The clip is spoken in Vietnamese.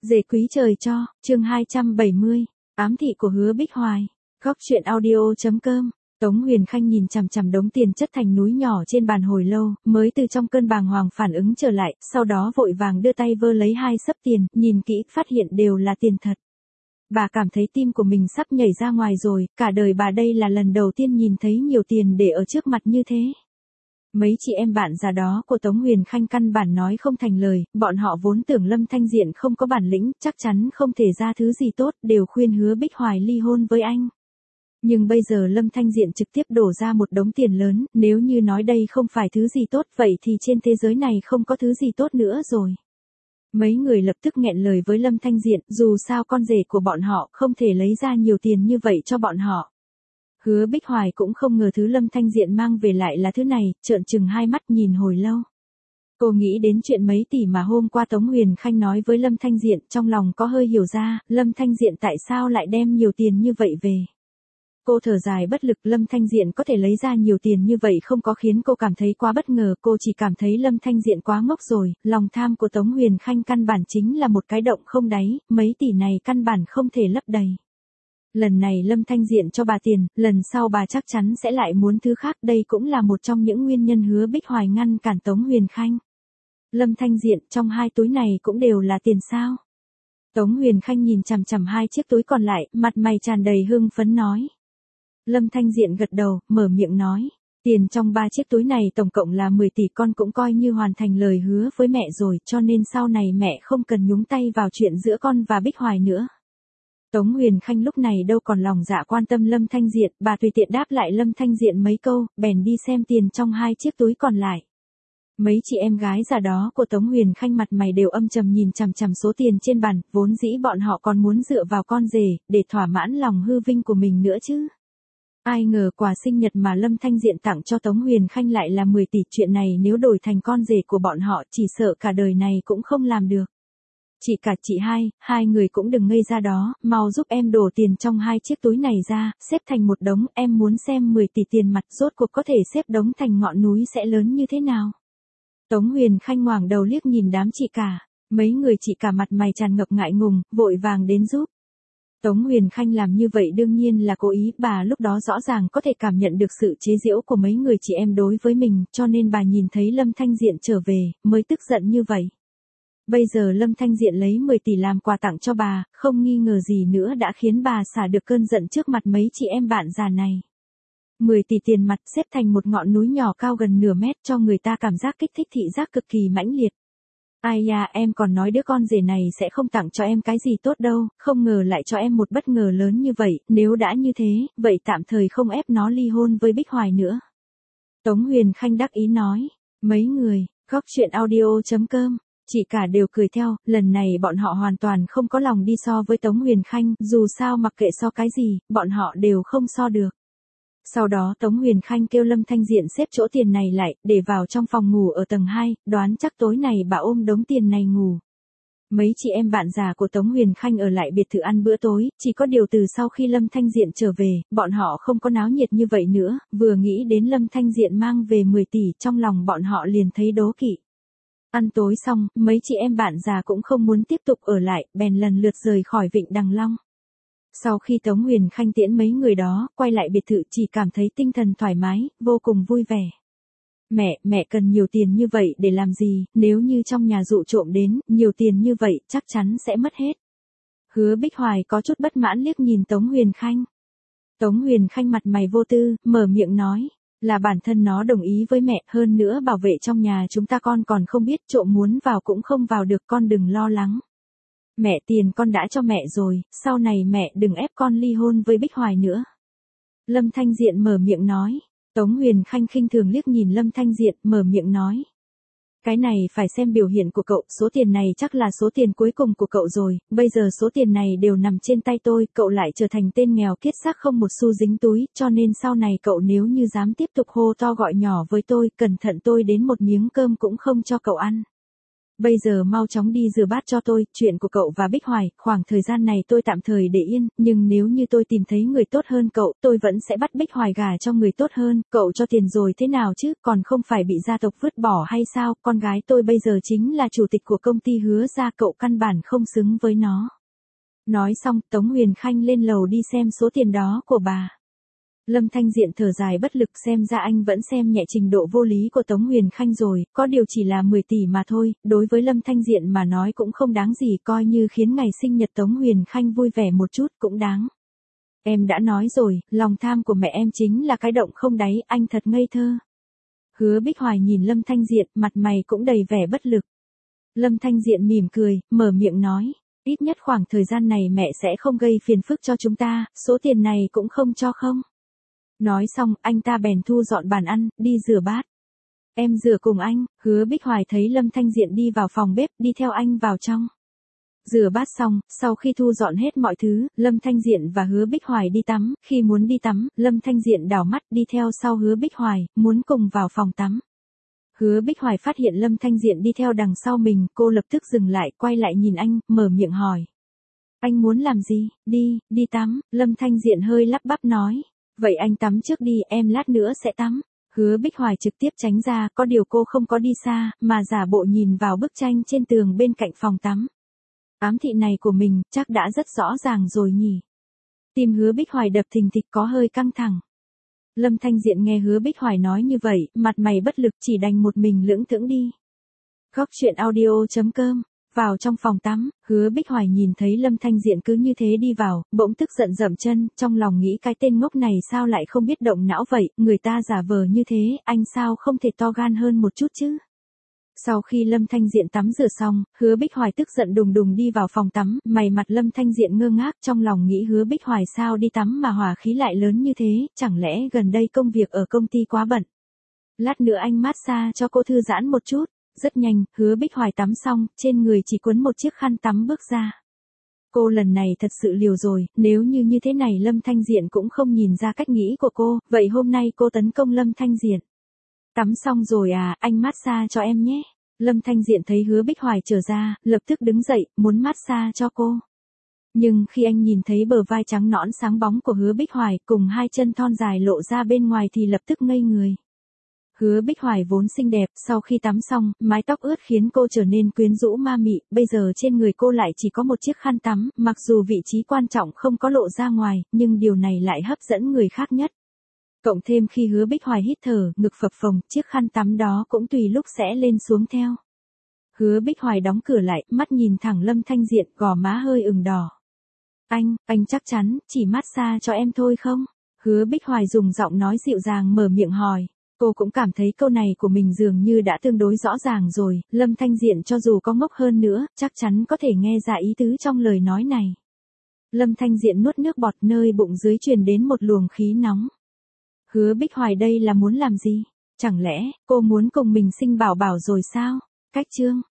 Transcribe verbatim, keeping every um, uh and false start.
Dề quý trời cho, chương hai trăm bảy mươi, ám thị của Hứa Bích Hoài. Góc truyện audio.com. Tống Huyền Khanh nhìn chằm chằm đống tiền chất thành núi nhỏ trên bàn hồi lâu, mới từ trong cơn bàng hoàng phản ứng trở lại, sau đó vội vàng đưa tay vơ lấy hai xấp tiền, nhìn kỹ, phát hiện đều là tiền thật. Bà cảm thấy tim của mình sắp nhảy ra ngoài rồi, cả đời bà đây là lần đầu tiên nhìn thấy nhiều tiền để ở trước mặt như thế. Mấy chị em bạn già đó của Tống Huyền Khanh căn bản nói không thành lời, bọn họ vốn tưởng Lâm Thanh Diện không có bản lĩnh, chắc chắn không thể ra thứ gì tốt, đều khuyên Hứa Bích Hoài ly hôn với anh. Nhưng bây giờ Lâm Thanh Diện trực tiếp đổ ra một đống tiền lớn, nếu như nói đây không phải thứ gì tốt, vậy thì trên thế giới này không có thứ gì tốt nữa rồi. Mấy người lập tức nghẹn lời với Lâm Thanh Diện, dù sao con rể của bọn họ không thể lấy ra nhiều tiền như vậy cho bọn họ. Hứa Bích Hoài cũng không ngờ thứ Lâm Thanh Diện mang về lại là thứ này, trợn trừng hai mắt nhìn hồi lâu. Cô nghĩ đến chuyện mấy tỷ mà hôm qua Tống Huyền Khanh nói với Lâm Thanh Diện, trong lòng có hơi hiểu ra, Lâm Thanh Diện tại sao lại đem nhiều tiền như vậy về. Cô thở dài bất lực, Lâm Thanh Diện có thể lấy ra nhiều tiền như vậy không có khiến cô cảm thấy quá bất ngờ, cô chỉ cảm thấy Lâm Thanh Diện quá ngốc rồi, lòng tham của Tống Huyền Khanh căn bản chính là một cái động không đáy, mấy tỷ này căn bản không thể lấp đầy. Lần này Lâm Thanh Diện cho bà tiền, lần sau bà chắc chắn sẽ lại muốn thứ khác, đây cũng là một trong những nguyên nhân Hứa Bích Hoài ngăn cản Tống Huyền Khanh. Lâm Thanh Diện, trong hai túi này cũng đều là tiền sao? Tống Huyền Khanh nhìn chằm chằm hai chiếc túi còn lại, mặt mày tràn đầy hưng phấn nói. Lâm Thanh Diện gật đầu, mở miệng nói, tiền trong ba chiếc túi này tổng cộng là mười tỷ, con cũng coi như hoàn thành lời hứa với mẹ rồi, cho nên sau này mẹ không cần nhúng tay vào chuyện giữa con và Bích Hoài nữa. Tống Huyền Khanh lúc này đâu còn lòng dạ quan tâm Lâm Thanh Diện, bà tùy tiện đáp lại Lâm Thanh Diện mấy câu, bèn đi xem tiền trong hai chiếc túi còn lại. Mấy chị em gái già đó của Tống Huyền Khanh mặt mày đều âm trầm nhìn chằm chằm số tiền trên bàn, vốn dĩ bọn họ còn muốn dựa vào con rể, để thỏa mãn lòng hư vinh của mình nữa chứ. Ai ngờ quà sinh nhật mà Lâm Thanh Diện tặng cho Tống Huyền Khanh lại là mười tỷ, chuyện này nếu đổi thành con rể của bọn họ chỉ sợ cả đời này cũng không làm được. Chị cả chị hai, hai người cũng đừng ngây ra đó, mau giúp em đổ tiền trong hai chiếc túi này ra, xếp thành một đống, em muốn xem mười tỷ tiền mặt rốt cuộc có thể xếp đống thành ngọn núi sẽ lớn như thế nào. Tống Huyền Khanh ngoảnh đầu liếc nhìn đám chị cả, mấy người chị cả mặt mày tràn ngập ngại ngùng, vội vàng đến giúp. Tống Huyền Khanh làm như vậy đương nhiên là cố ý, bà lúc đó rõ ràng có thể cảm nhận được sự chế giễu của mấy người chị em đối với mình, cho nên bà nhìn thấy Lâm Thanh Diện trở về, mới tức giận như vậy. Bây giờ Lâm Thanh Diện lấy mười tỷ làm quà tặng cho bà, không nghi ngờ gì nữa đã khiến bà xả được cơn giận trước mặt mấy chị em bạn già này. mười tỷ tiền mặt xếp thành một ngọn núi nhỏ cao gần nửa mét cho người ta cảm giác kích thích thị giác cực kỳ mãnh liệt. Ai da, em còn nói đứa con rể này sẽ không tặng cho em cái gì tốt đâu, không ngờ lại cho em một bất ngờ lớn như vậy, nếu đã như thế, vậy tạm thời không ép nó ly hôn với Bích Hoài nữa. Tống Huyền Khanh đắc ý nói, mấy người, góc truyện audio.com. Chị cả đều cười theo, lần này bọn họ hoàn toàn không có lòng đi so với Tống Huyền Khanh, dù sao mặc kệ so cái gì, bọn họ đều không so được. Sau đó Tống Huyền Khanh kêu Lâm Thanh Diện xếp chỗ tiền này lại, để vào trong phòng ngủ ở tầng hai, đoán chắc tối này bà ôm đống tiền này ngủ. Mấy chị em bạn già của Tống Huyền Khanh ở lại biệt thự ăn bữa tối, chỉ có điều từ sau khi Lâm Thanh Diện trở về, bọn họ không có náo nhiệt như vậy nữa, vừa nghĩ đến Lâm Thanh Diện mang về mười tỷ, trong lòng bọn họ liền thấy đố kỵ. Ăn tối xong, mấy chị em bạn già cũng không muốn tiếp tục ở lại, bèn lần lượt rời khỏi Vịnh Đằng Long. Sau khi Tống Huyền Khanh tiễn mấy người đó, quay lại biệt thự chỉ cảm thấy tinh thần thoải mái, vô cùng vui vẻ. Mẹ, mẹ cần nhiều tiền như vậy để làm gì, nếu như trong nhà dụ trộm đến, nhiều tiền như vậy chắc chắn sẽ mất hết. Hứa Bích Hoài có chút bất mãn liếc nhìn Tống Huyền Khanh. Tống Huyền Khanh mặt mày vô tư, mở miệng nói. Là bản thân nó đồng ý với mẹ, hơn nữa bảo vệ trong nhà chúng ta con còn không biết, trộm muốn vào cũng không vào được, con đừng lo lắng. Mẹ, tiền con đã cho mẹ rồi, sau này mẹ đừng ép con ly hôn với Bích Hoài nữa. Lâm Thanh Diện mở miệng nói. Tống Huyền Khanh khinh thường liếc nhìn Lâm Thanh Diện, mở miệng nói. Cái này phải xem biểu hiện của cậu, số tiền này chắc là số tiền cuối cùng của cậu rồi, bây giờ số tiền này đều nằm trên tay tôi, cậu lại trở thành tên nghèo kiết xác không một xu dính túi, cho nên sau này cậu nếu như dám tiếp tục hô to gọi nhỏ với tôi, cẩn thận tôi đến một miếng cơm cũng không cho cậu ăn. Bây giờ mau chóng đi rửa bát cho tôi, chuyện của cậu và Bích Hoài, khoảng thời gian này tôi tạm thời để yên, nhưng nếu như tôi tìm thấy người tốt hơn cậu, tôi vẫn sẽ bắt Bích Hoài gả cho người tốt hơn, cậu cho tiền rồi thế nào chứ, còn không phải bị gia tộc vứt bỏ hay sao, con gái tôi bây giờ chính là chủ tịch của công ty Hứa gia, cậu căn bản không xứng với nó. Nói xong, Tống Huyền Khanh lên lầu đi xem số tiền đó của bà. Lâm Thanh Diện thở dài bất lực, xem ra anh vẫn xem nhẹ trình độ vô lý của Tống Huyền Khanh rồi, có điều chỉ là mười tỷ mà thôi, đối với Lâm Thanh Diện mà nói cũng không đáng gì, coi như khiến ngày sinh nhật Tống Huyền Khanh vui vẻ một chút cũng đáng. Em đã nói rồi, lòng tham của mẹ em chính là cái động không đáy, anh thật ngây thơ. Hứa Bích Hoài nhìn Lâm Thanh Diện, mặt mày cũng đầy vẻ bất lực. Lâm Thanh Diện mỉm cười, mở miệng nói, ít nhất khoảng thời gian này mẹ sẽ không gây phiền phức cho chúng ta, số tiền này cũng không cho không. Nói xong, anh ta bèn thu dọn bàn ăn, đi rửa bát. Em rửa cùng anh, Hứa Bích Hoài thấy Lâm Thanh Diện đi vào phòng bếp, đi theo anh vào trong. Rửa bát xong, sau khi thu dọn hết mọi thứ, Lâm Thanh Diện và Hứa Bích Hoài đi tắm, khi muốn đi tắm, Lâm Thanh Diện đảo mắt đi theo sau Hứa Bích Hoài, muốn cùng vào phòng tắm. Hứa Bích Hoài phát hiện Lâm Thanh Diện đi theo đằng sau mình, cô lập tức dừng lại, quay lại nhìn anh, mở miệng hỏi. Anh muốn làm gì? Đi, đi tắm, Lâm Thanh Diện hơi lắp bắp nói. Vậy anh tắm trước đi, em lát nữa sẽ tắm. Hứa Bích Hoài trực tiếp tránh ra, có điều cô không có đi xa, mà giả bộ nhìn vào bức tranh trên tường bên cạnh phòng tắm. Ám thị này của mình, chắc đã rất rõ ràng rồi nhỉ. Tim Hứa Bích Hoài đập thình thịch, có hơi căng thẳng. Lâm Thanh Diện nghe Hứa Bích Hoài nói như vậy, mặt mày bất lực, chỉ đành một mình lững thững đi. Góc truyện audio chấm com. Vào trong phòng tắm, Hứa Bích Hoài nhìn thấy Lâm Thanh Diện cứ như thế đi vào, bỗng tức giận dậm chân, trong lòng nghĩ cái tên ngốc này sao lại không biết động não vậy, người ta giả vờ như thế, anh sao không thể to gan hơn một chút chứ. Sau khi Lâm Thanh Diện tắm rửa xong, Hứa Bích Hoài tức giận đùng đùng đi vào phòng tắm, mày mặt Lâm Thanh Diện ngơ ngác, trong lòng nghĩ Hứa Bích Hoài sao đi tắm mà hỏa khí lại lớn như thế, chẳng lẽ gần đây công việc ở công ty quá bận. Lát nữa anh massage cho cô thư giãn một chút. Rất nhanh, Hứa Bích Hoài tắm xong, trên người chỉ quấn một chiếc khăn tắm bước ra. Cô lần này thật sự liều rồi, nếu như như thế này Lâm Thanh Diện cũng không nhìn ra cách nghĩ của cô, vậy hôm nay cô tấn công Lâm Thanh Diện. Tắm xong rồi à, anh massage cho em nhé. Lâm Thanh Diện thấy Hứa Bích Hoài trở ra, lập tức đứng dậy, muốn massage cho cô. Nhưng khi anh nhìn thấy bờ vai trắng nõn sáng bóng của Hứa Bích Hoài cùng hai chân thon dài lộ ra bên ngoài thì lập tức ngây người. Hứa Bích Hoài vốn xinh đẹp, sau khi tắm xong, mái tóc ướt khiến cô trở nên quyến rũ ma mị, bây giờ trên người cô lại chỉ có một chiếc khăn tắm, mặc dù vị trí quan trọng không có lộ ra ngoài, nhưng điều này lại hấp dẫn người khác nhất. Cộng thêm khi Hứa Bích Hoài hít thở, ngực phập phồng, chiếc khăn tắm đó cũng tùy lúc sẽ lên xuống theo. Hứa Bích Hoài đóng cửa lại, mắt nhìn thẳng Lâm Thanh Diện, gò má hơi ửng đỏ. Anh, anh chắc chắn, chỉ massage cho em thôi không? Hứa Bích Hoài dùng giọng nói dịu dàng mở miệng hỏi. Cô cũng cảm thấy câu này của mình dường như đã tương đối rõ ràng rồi, Lâm Thanh Diện cho dù có ngốc hơn nữa, chắc chắn có thể nghe ra ý tứ trong lời nói này. Lâm Thanh Diện nuốt nước bọt, nơi bụng dưới truyền đến một luồng khí nóng. Hứa Bích Hoài đây là muốn làm gì? Chẳng lẽ, cô muốn cùng mình sinh bảo bảo rồi sao? Cách chương.